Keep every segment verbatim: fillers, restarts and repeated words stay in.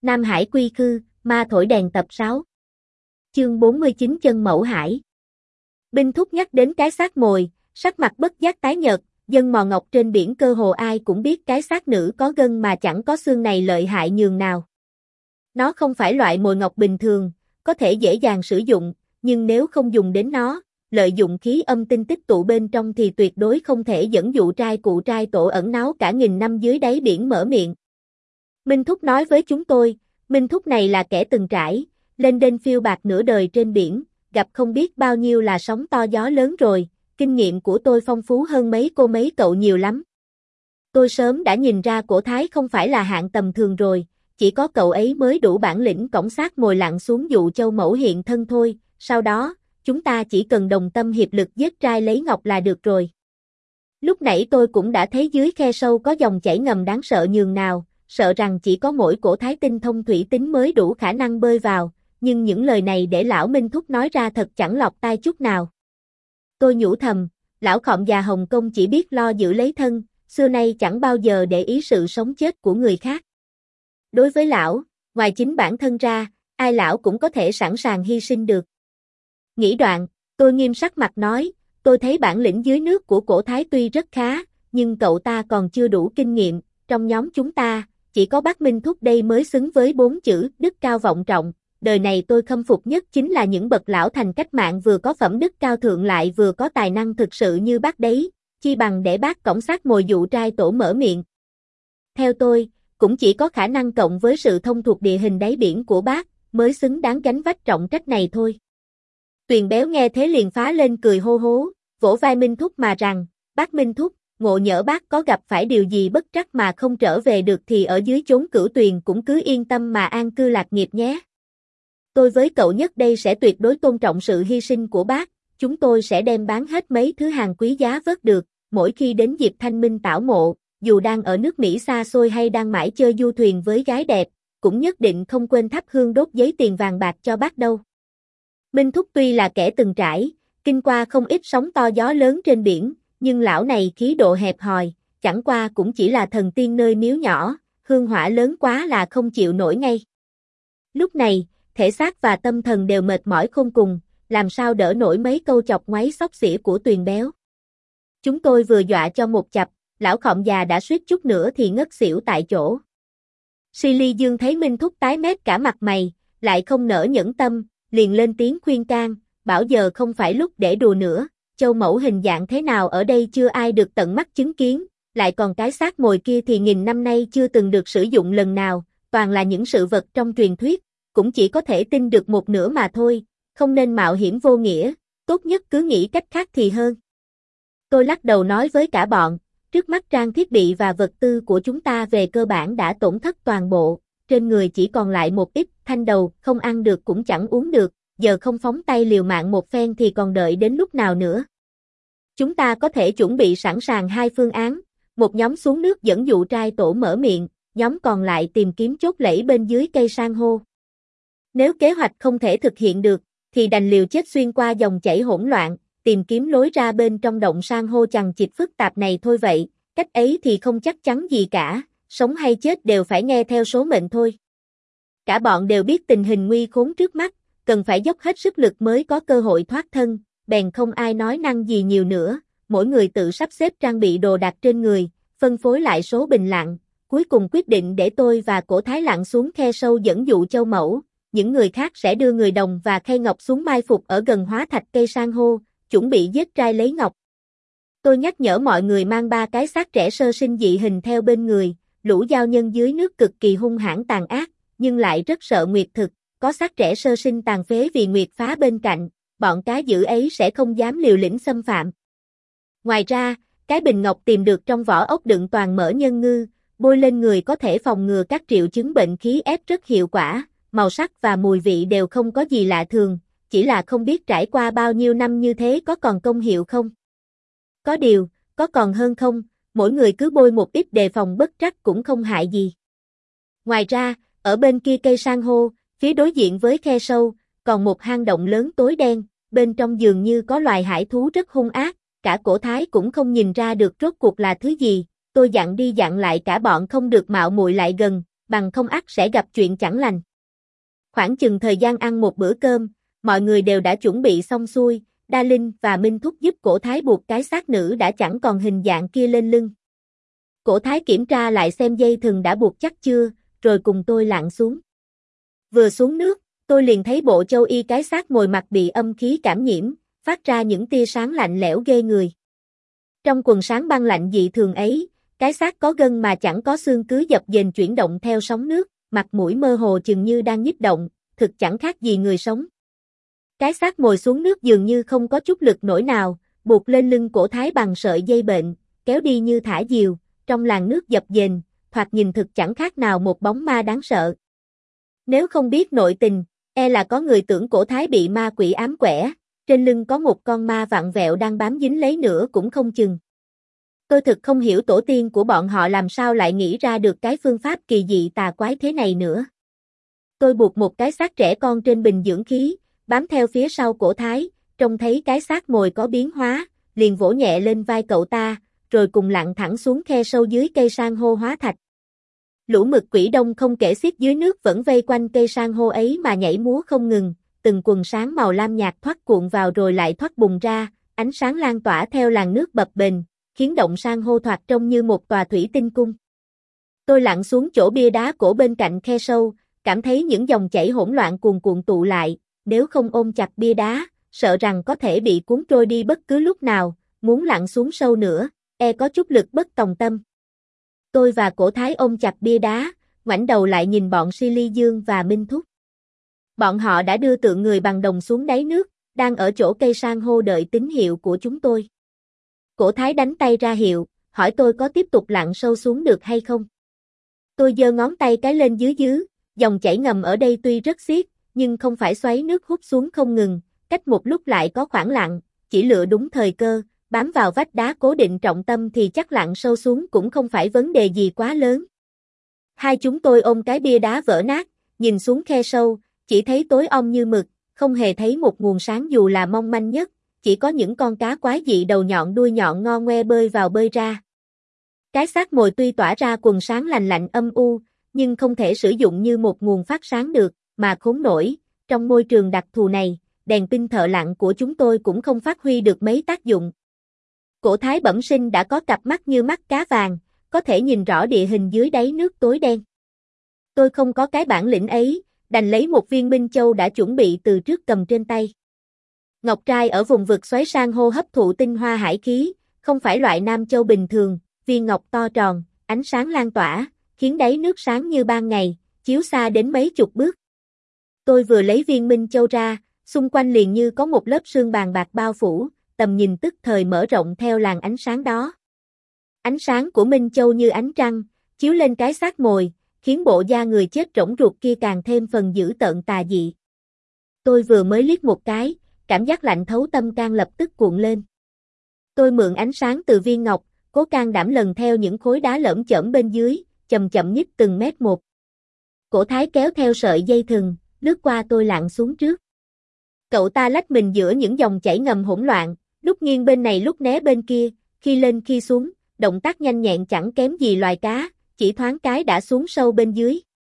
Nam Hải quy khư, ma thổi đèn tập sáu. Chương bốn mươi chín chân mẫu hải. Binh Thúc nhắc đến cái xác mồi, sắc mặt bất giác tái nhợt, dân mò ngọc trên biển cơ hồ ai cũng biết cái xác nữ có gân mà chẳng có xương này lợi hại nhường nào. Nó không phải loại mồi ngọc bình thường, có thể dễ dàng sử dụng, nhưng nếu không dùng đến nó, lợi dụng khí âm tinh tích tụ bên trong thì tuyệt đối không thể dẫn dụ trai cụ trai tổ ẩn náu cả nghìn năm dưới đáy biển mở miệng. Minh Thúc nói với chúng tôi, Minh Thúc này là kẻ từng trải, lên đên phiêu bạt nửa đời trên biển, gặp không biết bao nhiêu là sóng to gió lớn rồi, kinh nghiệm của tôi phong phú hơn mấy cô mấy cậu nhiều lắm. Tôi sớm đã nhìn ra cổ thái không phải là hạng tầm thường rồi, chỉ có cậu ấy mới đủ bản lĩnh cõng xác mồi lặn xuống dụ châu mẫu hiện thân thôi, sau đó, chúng ta chỉ cần đồng tâm hiệp lực giết trai lấy ngọc là được rồi. Lúc nãy tôi cũng đã thấy dưới khe sâu có dòng chảy ngầm đáng sợ nhường nào, sợ rằng chỉ có mỗi cổ thái tinh thông thủy tính mới đủ khả năng bơi vào, nhưng những lời này để lão Minh Thúc nói ra thật chẳng lọt tai chút nào. Tôi nhủ thầm, lão khọm già Hồng Kông chỉ biết lo giữ lấy thân, xưa nay chẳng bao giờ để ý sự sống chết của người khác. Đối với lão, ngoài chính bản thân ra, ai lão cũng có thể sẵn sàng hy sinh được. Nghĩ đoạn, tôi nghiêm sắc mặt nói, tôi thấy bản lĩnh dưới nước của cổ thái tuy rất khá, nhưng cậu ta còn chưa đủ kinh nghiệm, trong nhóm chúng ta, chỉ có bác Minh Thúc đây mới xứng với bốn chữ đức cao vọng trọng. Đời này tôi khâm phục nhất chính là những bậc lão thành cách mạng vừa có phẩm đức cao thượng lại vừa có tài năng thực sự như bác đấy, chi bằng để bác cõng xác mồi dụ trai tổ mở miệng. Theo tôi, cũng chỉ có khả năng cộng với sự thông thuộc địa hình đáy biển của bác, mới xứng đáng gánh vác trọng trách này thôi. Tuyền béo nghe thế liền phá lên cười hô hố, vỗ vai Minh Thúc mà rằng, bác Minh Thúc, ngộ nhỡ bác có gặp phải điều gì bất trắc mà không trở về được thì ở dưới chốn Cửu Tuyền cũng cứ yên tâm mà an cư lạc nghiệp nhé. Tôi với cậu nhất đây sẽ tuyệt đối tôn trọng sự hy sinh của bác, chúng tôi sẽ đem bán hết mấy thứ hàng quý giá vớt được, mỗi khi đến dịp thanh minh tảo mộ, dù đang ở nước Mỹ xa xôi hay đang mãi chơi du thuyền với gái đẹp, cũng nhất định không quên thắp hương đốt giấy tiền vàng bạc cho bác đâu. Minh Thúc tuy là kẻ từng trải, kinh qua không ít sóng to gió lớn trên biển, nhưng lão này khí độ hẹp hòi, chẳng qua cũng chỉ là thần tiên nơi miếu nhỏ, hương hỏa lớn quá là không chịu nổi ngay. Lúc này, thể xác và tâm thần đều mệt mỏi khôn cùng, làm sao đỡ nổi mấy câu chọc ngoáy xóc xỉa của Tuyền béo. Chúng tôi vừa dọa cho một chập, lão khọm già đã suýt chút nữa thì ngất xỉu tại chỗ. Silly Dương thấy Minh Thúc tái mét cả mặt mày, lại không nỡ nhẫn tâm, liền lên tiếng khuyên can, bảo giờ không phải lúc để đùa nữa, châu mẫu hình dạng thế nào ở đây chưa ai được tận mắt chứng kiến, lại còn cái xác mồi kia thì nghìn năm nay chưa từng được sử dụng lần nào, toàn là những sự vật trong truyền thuyết, cũng chỉ có thể tin được một nửa mà thôi, không nên mạo hiểm vô nghĩa, tốt nhất cứ nghĩ cách khác thì hơn. Tôi lắc đầu nói với cả bọn, trước mắt trang thiết bị và vật tư của chúng ta về cơ bản đã tổn thất toàn bộ, trên người chỉ còn lại một ít, thanh đầu, không ăn được cũng chẳng uống được, giờ không phóng tay liều mạng một phen thì còn đợi đến lúc nào nữa. Chúng ta có thể chuẩn bị sẵn sàng hai phương án, một nhóm xuống nước dẫn dụ trai tổ mở miệng, nhóm còn lại tìm kiếm chốt lẫy bên dưới cây san hô. Nếu kế hoạch không thể thực hiện được, thì đành liều chết xuyên qua dòng chảy hỗn loạn, tìm kiếm lối ra bên trong động san hô chằng chịt phức tạp này thôi vậy, cách ấy thì không chắc chắn gì cả, sống hay chết đều phải nghe theo số mệnh thôi. Cả bọn đều biết tình hình nguy khốn trước mắt, cần phải dốc hết sức lực mới có cơ hội thoát thân, bèn không ai nói năng gì nhiều nữa, mỗi người tự sắp xếp trang bị đồ đạc trên người, phân phối lại số bình lặn, cuối cùng quyết định để tôi và cổ thái lặn xuống khe sâu dẫn dụ châu mẫu. Những người khác sẽ đưa người đồng và khay ngọc xuống mai phục ở gần hóa thạch cây san hô, chuẩn bị giết trai lấy ngọc. Tôi nhắc nhở mọi người mang ba cái xác trẻ sơ sinh dị hình theo bên người, lũ giao nhân dưới nước cực kỳ hung hãn tàn ác, nhưng lại rất sợ nguyệt thực, có xác trẻ sơ sinh tàn phế vì nguyệt phá bên cạnh, bọn cá dữ ấy sẽ không dám liều lĩnh xâm phạm. Ngoài ra, cái bình ngọc tìm được trong vỏ ốc đựng toàn mỡ nhân ngư, bôi lên người có thể phòng ngừa các triệu chứng bệnh khí ép rất hiệu quả. Màu sắc và mùi vị đều không có gì lạ thường, chỉ là không biết trải qua bao nhiêu năm như thế có còn công hiệu không. Có điều, có còn hơn không, mỗi người cứ bôi một ít đề phòng bất trắc cũng không hại gì. Ngoài ra, ở bên kia cây san hô, phía đối diện với khe sâu, còn một hang động lớn tối đen, bên trong dường như có loài hải thú rất hung ác, cả cổ thái cũng không nhìn ra được rốt cuộc là thứ gì, tôi dặn đi dặn lại cả bọn không được mạo muội lại gần, bằng không ắt sẽ gặp chuyện chẳng lành. Khoảng chừng thời gian ăn một bữa cơm, mọi người đều đã chuẩn bị xong xuôi, Đa Linh và Minh Thúc giúp Cổ Thái buộc cái xác nữ đã chẳng còn hình dạng kia lên lưng. Cổ Thái kiểm tra lại xem dây thừng đã buộc chắc chưa, rồi cùng tôi lặn xuống. Vừa xuống nước, tôi liền thấy bộ châu y cái xác mồi mặt bị âm khí cảm nhiễm, phát ra những tia sáng lạnh lẽo ghê người. Trong quần sáng băng lạnh dị thường ấy, cái xác có gân mà chẳng có xương cứ dập dềnh chuyển động theo sóng nước, mặt mũi mơ hồ chừng như đang nhích động, thực chẳng khác gì người sống. Cái xác mồi xuống nước dường như không có chút lực nổi nào, buộc lên lưng Cổ Thái bằng sợi dây bệnh, kéo đi như thả diều, trong làn nước dập dềnh, thoạt nhìn thực chẳng khác nào một bóng ma đáng sợ. Nếu không biết nội tình, e là có người tưởng Cổ Thái bị ma quỷ ám quẻ, trên lưng có một con ma vặn vẹo đang bám dính lấy nữa cũng không chừng. Tôi thực không hiểu tổ tiên của bọn họ làm sao lại nghĩ ra được cái phương pháp kỳ dị tà quái thế này nữa. Tôi buộc một cái xác trẻ con trên bình dưỡng khí, bám theo phía sau Cổ Thái, trông thấy cái xác mồi có biến hóa, liền vỗ nhẹ lên vai cậu ta, rồi cùng lặn thẳng xuống khe sâu dưới cây san hô hóa thạch. Lũ mực quỷ đông không kể xiết dưới nước vẫn vây quanh cây san hô ấy mà nhảy múa không ngừng, từng quần sáng màu lam nhạt thoát cuộn vào rồi lại thoát bùng ra, ánh sáng lan tỏa theo làn nước bập bềnh, khiến động san hô thoạt trông như một tòa thủy tinh cung. Tôi lặn xuống chỗ bia đá cổ bên cạnh khe sâu, cảm thấy những dòng chảy hỗn loạn cuồn cuộn tụ lại, nếu không ôm chặt bia đá, sợ rằng có thể bị cuốn trôi đi bất cứ lúc nào, muốn lặn xuống sâu nữa, e có chút lực bất tòng tâm. Tôi và Cổ Thái ôm chặt bia đá, ngoảnh đầu lại nhìn bọn Si Ly Dương và Minh Thúc. Bọn họ đã đưa tượng người bằng đồng xuống đáy nước, đang ở chỗ cây san hô đợi tín hiệu của chúng tôi. Cổ Thái đánh tay ra hiệu, hỏi tôi có tiếp tục lặn sâu xuống được hay không. Tôi giơ ngón tay cái lên dưới dưới, dòng chảy ngầm ở đây tuy rất xiết, nhưng không phải xoáy nước hút xuống không ngừng, cách một lúc lại có khoảng lặng, chỉ lựa đúng thời cơ, bám vào vách đá cố định trọng tâm thì chắc lặn sâu xuống cũng không phải vấn đề gì quá lớn. Hai chúng tôi ôm cái bia đá vỡ nát, nhìn xuống khe sâu, chỉ thấy tối om như mực, không hề thấy một nguồn sáng dù là mong manh nhất, chỉ có những con cá quái dị đầu nhọn đuôi nhọn ngo ngoe bơi vào bơi ra. Cái xác mồi tuy tỏa ra quần sáng lành lạnh âm u, nhưng không thể sử dụng như một nguồn phát sáng được, mà khốn nổi, trong môi trường đặc thù này, đèn pin thợ lặn của chúng tôi cũng không phát huy được mấy tác dụng. Cổ Thái bẩm sinh đã có cặp mắt như mắt cá vàng, có thể nhìn rõ địa hình dưới đáy nước tối đen. Tôi không có cái bản lĩnh ấy, đành lấy một viên minh châu đã chuẩn bị từ trước cầm trên tay. Ngọc trai ở vùng vực xoáy san hô hấp thụ tinh hoa hải khí, không phải loại nam châu bình thường, viên ngọc to tròn, ánh sáng lan tỏa, khiến đáy nước sáng như ban ngày, chiếu xa đến mấy chục bước. Tôi vừa lấy viên minh châu ra, xung quanh liền như có một lớp sương bàn bạc bao phủ, tầm nhìn tức thời mở rộng theo làn ánh sáng đó. Ánh sáng của minh châu như ánh trăng, chiếu lên cái xác mồi, khiến bộ da người chết rỗng ruột kia càng thêm phần dữ tợn tà dị. Tôi vừa mới liếc một cái, cảm giác lạnh thấu tâm can lập tức cuộn lên. Tôi mượn ánh sáng từ viên ngọc, cố can đảm lần theo những khối đá lởm chởm bên dưới, chậm chậm nhích từng mét một. Cổ Thái kéo theo sợi dây thừng, lướt qua tôi lặn xuống trước. Cậu ta lách mình giữa những dòng chảy ngầm hỗn loạn, lúc nghiêng bên này lúc né bên kia, khi lên khi xuống, động tác nhanh nhẹn chẳng kém gì loài cá, chỉ thoáng cái đã xuống sâu bên dưới.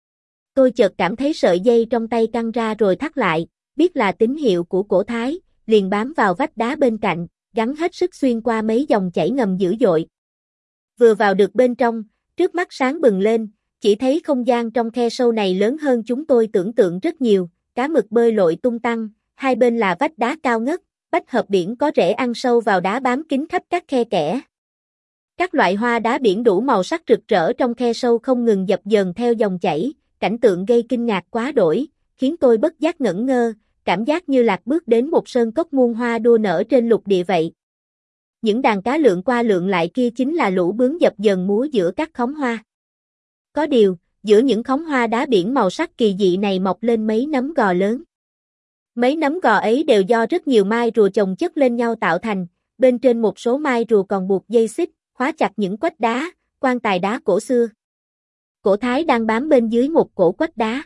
Tôi chợt cảm thấy sợi dây trong tay căng ra rồi thắt lại, biết là tín hiệu của Cổ Thái, liền bám vào vách đá bên cạnh, gắng hết sức xuyên qua mấy dòng chảy ngầm dữ dội. Vừa vào được bên trong, trước mắt sáng bừng lên, chỉ thấy không gian trong khe sâu này lớn hơn chúng tôi tưởng tượng rất nhiều, cá mực bơi lội tung tăng, hai bên là vách đá cao ngất, bách hợp biển có rễ ăn sâu vào đá bám kín khắp các khe kẽ. Các loại hoa đá biển đủ màu sắc rực rỡ trong khe sâu không ngừng dập dờn theo dòng chảy, cảnh tượng gây kinh ngạc quá đổi, khiến tôi bất giác ngẩn ngơ, cảm giác như lạc bước đến một sơn cốc muôn hoa đua nở trên lục địa vậy. Những đàn cá lượn qua lượn lại kia chính là lũ bướm dập dờn múa giữa các khóm hoa. Có điều, giữa những khóm hoa đá biển màu sắc kỳ dị này mọc lên mấy nấm gò lớn. Mấy nấm gò ấy đều do rất nhiều mai rùa chồng chất lên nhau tạo thành, bên trên một số mai rùa còn buộc dây xích, khóa chặt những quách đá, quan tài đá cổ xưa. Cổ Thái đang bám bên dưới một cổ quách đá.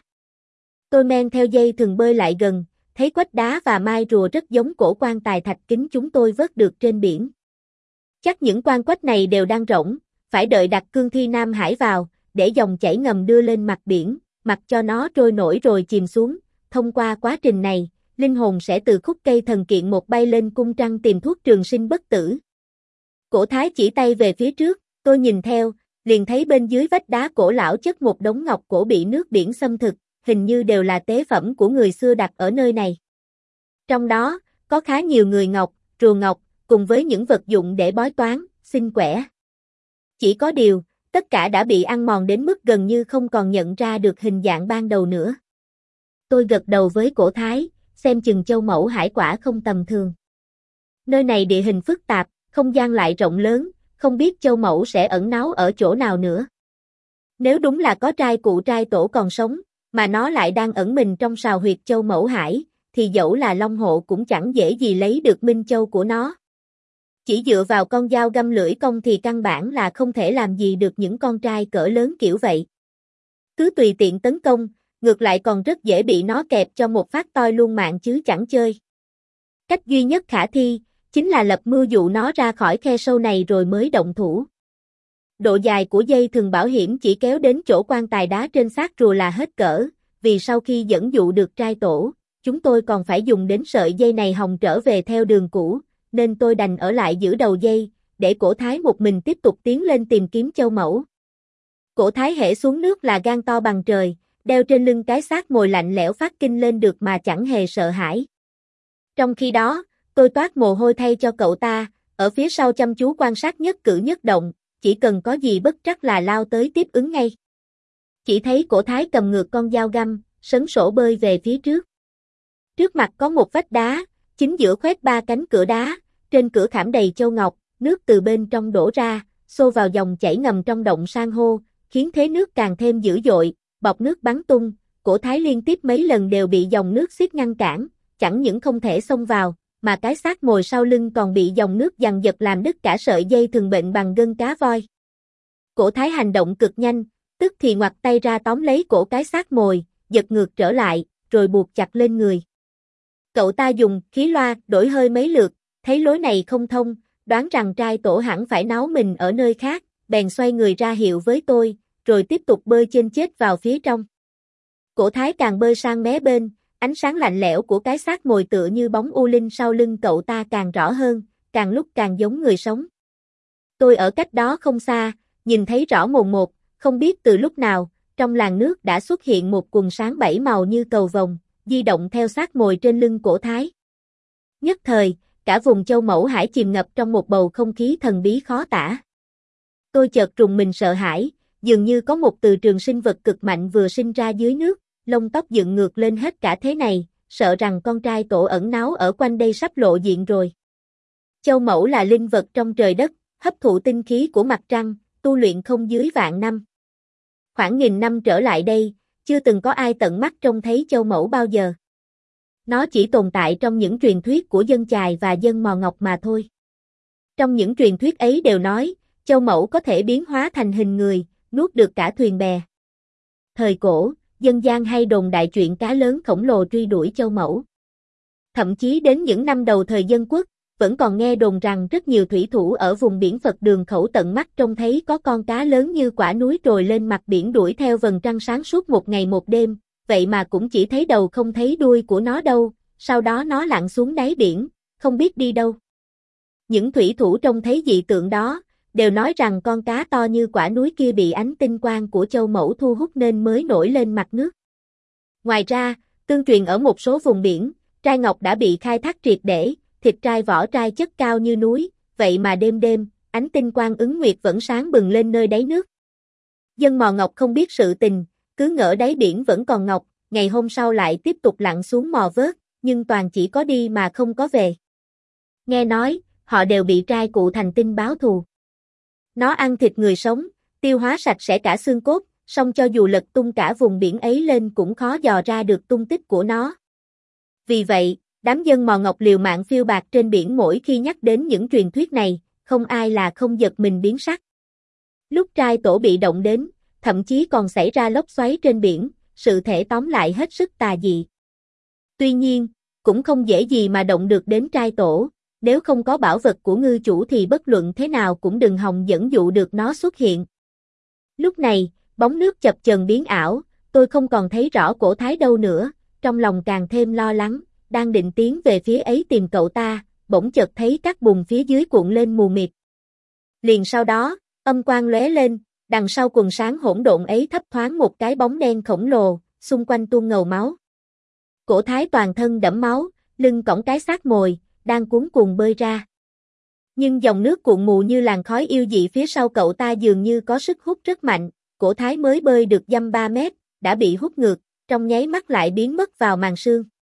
Tôi men theo dây thừng bơi lại gần, thấy quách đá và mai rùa rất giống cổ quan tài thạch kính chúng tôi vớt được trên biển. Chắc những quan quách này đều đang rỗng, phải đợi đặt cương thi Nam Hải vào, để dòng chảy ngầm đưa lên mặt biển, mặc cho nó trôi nổi rồi chìm xuống. Thông qua quá trình này, linh hồn sẽ từ khúc cây thần kiện một bay lên cung trăng tìm thuốc trường sinh bất tử. Cổ Thái chỉ tay về phía trước, tôi nhìn theo, liền thấy bên dưới vách đá cổ lão chất một đống ngọc cổ bị nước biển xâm thực, hình như đều là tế phẩm của người xưa đặt ở nơi này. Trong đó, có khá nhiều người ngọc, rùa ngọc, cùng với những vật dụng để bói toán, xin quẻ. Chỉ có điều, tất cả đã bị ăn mòn đến mức gần như không còn nhận ra được hình dạng ban đầu nữa. Tôi gật đầu với Cổ Thái, xem chừng Châu Mẫu Hải quả không tầm thường. Nơi này địa hình phức tạp, không gian lại rộng lớn, không biết Châu Mẫu sẽ ẩn náu ở chỗ nào nữa. Nếu đúng là có trai cụ trai tổ còn sống, mà nó lại đang ẩn mình trong sào huyệt Châu Mẫu Hải, thì dẫu là Long Hộ cũng chẳng dễ gì lấy được Minh Châu của nó. Chỉ dựa vào con dao găm lưỡi công thì căn bản là không thể làm gì được những con trai cỡ lớn kiểu vậy. Cứ tùy tiện tấn công, ngược lại còn rất dễ bị nó kẹp cho một phát toi luôn mạng chứ chẳng chơi. Cách duy nhất khả thi, chính là lập mưu dụ nó ra khỏi khe sâu này rồi mới động thủ. Độ dài của dây thừng bảo hiểm chỉ kéo đến chỗ quan tài đá trên xác rùa là hết cỡ, vì sau khi dẫn dụ được trai tổ, chúng tôi còn phải dùng đến sợi dây này hòng trở về theo đường cũ, nên tôi đành ở lại giữ đầu dây, để Cổ Thái một mình tiếp tục tiến lên tìm kiếm Châu Mẫu. Cổ Thái hễ xuống nước là gan to bằng trời, đeo trên lưng cái xác mồi lạnh lẽo phát kinh lên được mà chẳng hề sợ hãi. Trong khi đó, tôi toát mồ hôi thay cho cậu ta, ở phía sau chăm chú quan sát nhất cử nhất động, chỉ cần có gì bất trắc là lao tới tiếp ứng ngay. Chỉ thấy Cổ Thái cầm ngược con dao găm, sấn sổ bơi về phía trước. Trước mặt có một vách đá, chính giữa khoét ba cánh cửa đá, trên cửa khảm đầy châu ngọc, nước từ bên trong đổ ra, xô vào dòng chảy ngầm trong động san hô, khiến thế nước càng thêm dữ dội, bọt nước bắn tung. Cổ Thái liên tiếp mấy lần đều bị dòng nước xiết ngăn cản, chẳng những không thể xông vào, mà cái xác mồi sau lưng còn bị dòng nước giằng giật làm đứt cả sợi dây thừng bệnh bằng gân cá voi. Cổ Thái hành động cực nhanh, tức thì ngoặt tay ra tóm lấy cổ cái xác mồi, giật ngược trở lại, rồi buộc chặt lên người. Cậu ta dùng khí loa đổi hơi mấy lượt, thấy lối này không thông, đoán rằng trai tổ hẳn phải náu mình ở nơi khác, bèn xoay người ra hiệu với tôi, rồi tiếp tục bơi chênh chết vào phía trong. Cổ Thái càng bơi sang mé bên, ánh sáng lạnh lẽo của cái xác mồi tựa như bóng u linh sau lưng cậu ta càng rõ hơn, càng lúc càng giống người sống. Tôi ở cách đó không xa, nhìn thấy rõ mồn một, không biết từ lúc nào, trong làn nước đã xuất hiện một quần sáng bảy màu như cầu vồng, di động theo xác mồi trên lưng Cổ Thái. Nhất thời, cả vùng Châu Mẫu Hải chìm ngập trong một bầu không khí thần bí khó tả. Tôi chợt rùng mình sợ hãi, dường như có một từ trường sinh vật cực mạnh vừa sinh ra dưới nước, lông tóc dựng ngược lên hết cả thế này, sợ rằng con trai tổ ẩn náu ở quanh đây sắp lộ diện rồi. Châu Mẫu là linh vật trong trời đất, hấp thụ tinh khí của mặt trăng, tu luyện không dưới vạn năm. Khoảng nghìn năm trở lại đây, chưa từng có ai tận mắt trông thấy Châu Mẫu bao giờ. Nó chỉ tồn tại trong những truyền thuyết của dân chài và dân Mò Ngọc mà thôi. Trong những truyền thuyết ấy đều nói, Châu Mẫu có thể biến hóa thành hình người, nuốt được cả thuyền bè. Thời cổ, dân gian hay đồn đại chuyện cá lớn khổng lồ truy đuổi Châu Mẫu. Thậm chí đến những năm đầu thời dân quốc, vẫn còn nghe đồn rằng rất nhiều thủy thủ ở vùng biển Phật Đường Khẩu tận mắt trông thấy có con cá lớn như quả núi trồi lên mặt biển đuổi theo vầng trăng sáng suốt một ngày một đêm, vậy mà cũng chỉ thấy đầu không thấy đuôi của nó đâu, sau đó nó lặn xuống đáy biển, không biết đi đâu. Những thủy thủ trông thấy dị tượng đó, đều nói rằng con cá to như quả núi kia bị ánh tinh quang của Châu Mẫu thu hút nên mới nổi lên mặt nước. Ngoài ra, tương truyền ở một số vùng biển, trai ngọc đã bị khai thác triệt để, thịt trai vỏ trai chất cao như núi, vậy mà đêm đêm, ánh tinh quang ứng nguyệt vẫn sáng bừng lên nơi đáy nước. Dân Mò Ngọc không biết sự tình, cứ ngỡ đáy biển vẫn còn ngọc, ngày hôm sau lại tiếp tục lặn xuống mò vớt, nhưng toàn chỉ có đi mà không có về. Nghe nói, họ đều bị trai cụ thành tinh báo thù. Nó ăn thịt người sống, tiêu hóa sạch sẽ cả xương cốt, song cho dù lật tung cả vùng biển ấy lên cũng khó dò ra được tung tích của nó. Vì vậy, đám dân Mò Ngọc liều mạng phiêu bạt trên biển mỗi khi nhắc đến những truyền thuyết này, không ai là không giật mình biến sắc. Lúc trai tổ bị động đến, thậm chí còn xảy ra lốc xoáy trên biển, sự thể tóm lại hết sức tà dị. Tuy nhiên, cũng không dễ gì mà động được đến trai tổ, nếu không có bảo vật của ngư chủ thì bất luận thế nào cũng đừng hòng dẫn dụ được nó xuất hiện. Lúc này, Bóng nước chập chờn biến ảo, tôi không còn thấy rõ cổ Thái đâu nữa, trong lòng càng thêm lo lắng, đang định tiến về phía ấy tìm cậu ta, bỗng chợt thấy các bùn phía dưới cuộn lên mù mịt. Liền sau đó, âm quang lóe lên, đằng sau quần sáng hỗn độn ấy thấp thoáng một cái bóng đen khổng lồ, xung quanh tuôn ngầu máu. Cổ Thái toàn thân đẫm máu, lưng cõng cái xác mồi, đang cuống cuồng bơi ra. Nhưng dòng nước cuộn mù như làn khói yêu dị phía sau cậu ta dường như có sức hút rất mạnh, Cổ Thái mới bơi được dăm ba mét, đã bị hút ngược, trong nháy mắt lại biến mất vào màn sương.